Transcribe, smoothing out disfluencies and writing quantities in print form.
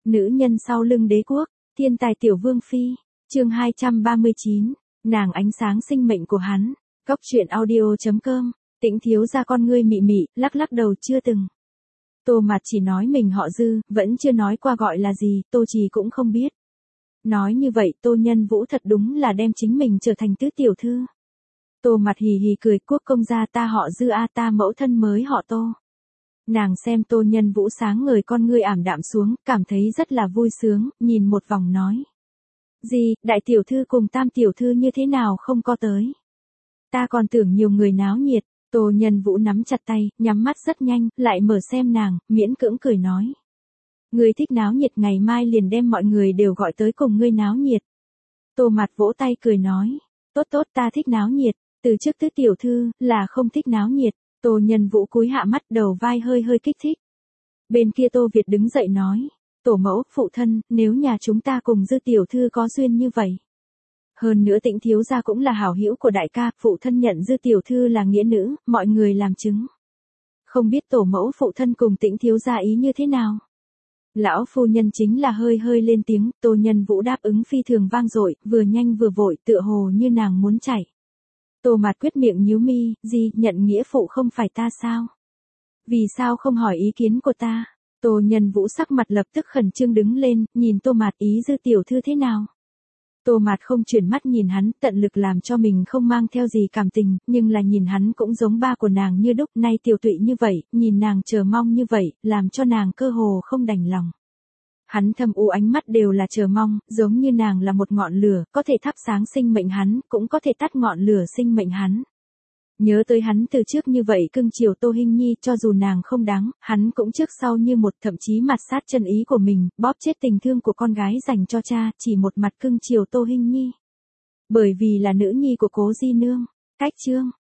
Nữ nhân sau lưng đế quốc, thiên tài tiểu vương phi, chương 239, nàng ánh sáng sinh mệnh của hắn, Góc truyện audio.com, Tĩnh thiếu ra con ngươi mị mị, lắc lắc đầu chưa từng. Tô Mạt chỉ nói mình họ Dư, vẫn chưa nói qua gọi là gì, Tô Trì cũng không biết. Nói như vậy Tô Nhân Vũ thật đúng là đem chính mình trở thành tứ tiểu thư. Tô Mạt hì hì cười, quốc công gia ta họ Dư a, ta mẫu thân mới họ Tô. Nàng xem Tô Nhân Vũ sáng ngời con ngươi ảm đạm xuống, cảm thấy rất là vui sướng, nhìn một vòng nói. Gì, đại tiểu thư cùng tam tiểu thư như thế nào không có tới. Ta còn tưởng nhiều người náo nhiệt. Tô Nhân Vũ nắm chặt tay, nhắm mắt rất nhanh, lại mở xem nàng, miễn cưỡng cười nói. Ngươi thích náo nhiệt, ngày mai liền đem mọi người đều gọi tới cùng ngươi náo nhiệt. Tô Mạt vỗ tay cười nói. Tốt tốt, ta thích náo nhiệt, từ trước tứ tiểu thư, là không thích náo nhiệt. Tô Nhân Vũ cúi hạ mắt, đầu vai hơi hơi kích thích. Bên kia Tô Việt đứng dậy nói. Tổ mẫu, phụ thân, nếu nhà chúng ta cùng Dư tiểu thư có duyên như vậy. Hơn nữa Tĩnh thiếu gia cũng là hảo hữu của đại ca, phụ thân nhận Dư tiểu thư là nghĩa nữ, mọi người làm chứng. Không biết tổ mẫu phụ thân cùng Tĩnh thiếu gia ý như thế nào? Lão phu nhân chính là hơi hơi lên tiếng, Tô Nhân Vũ đáp ứng phi thường vang dội, vừa nhanh vừa vội, tựa hồ như nàng muốn chảy. Tô Mạt quyết miệng nhíu mi, gì, nhận nghĩa phụ không phải ta sao? Vì sao không hỏi ý kiến của ta? Tô Nhân Vũ sắc mặt lập tức khẩn trương đứng lên, nhìn Tô Mạt, ý Dư tiểu thư thế nào? Tô Mạt không chuyển mắt nhìn hắn, tận lực làm cho mình không mang theo gì cảm tình, nhưng là nhìn hắn cũng giống ba của nàng như đúc, nay tiểu tụy như vậy, nhìn nàng chờ mong như vậy, làm cho nàng cơ hồ không đành lòng. Hắn thâm u ánh mắt đều là chờ mong, giống như nàng là một ngọn lửa, có thể thắp sáng sinh mệnh hắn, cũng có thể tắt ngọn lửa sinh mệnh hắn. Nhớ tới hắn từ trước như vậy cưng chiều Tô Hinh Nhi, cho dù nàng không đáng, hắn cũng trước sau như một, thậm chí mặt sát chân ý của mình, bóp chết tình thương của con gái dành cho cha, chỉ một mặt cưng chiều Tô Hinh Nhi. Bởi vì là nữ nhi của Cố Di Nương. Cách chương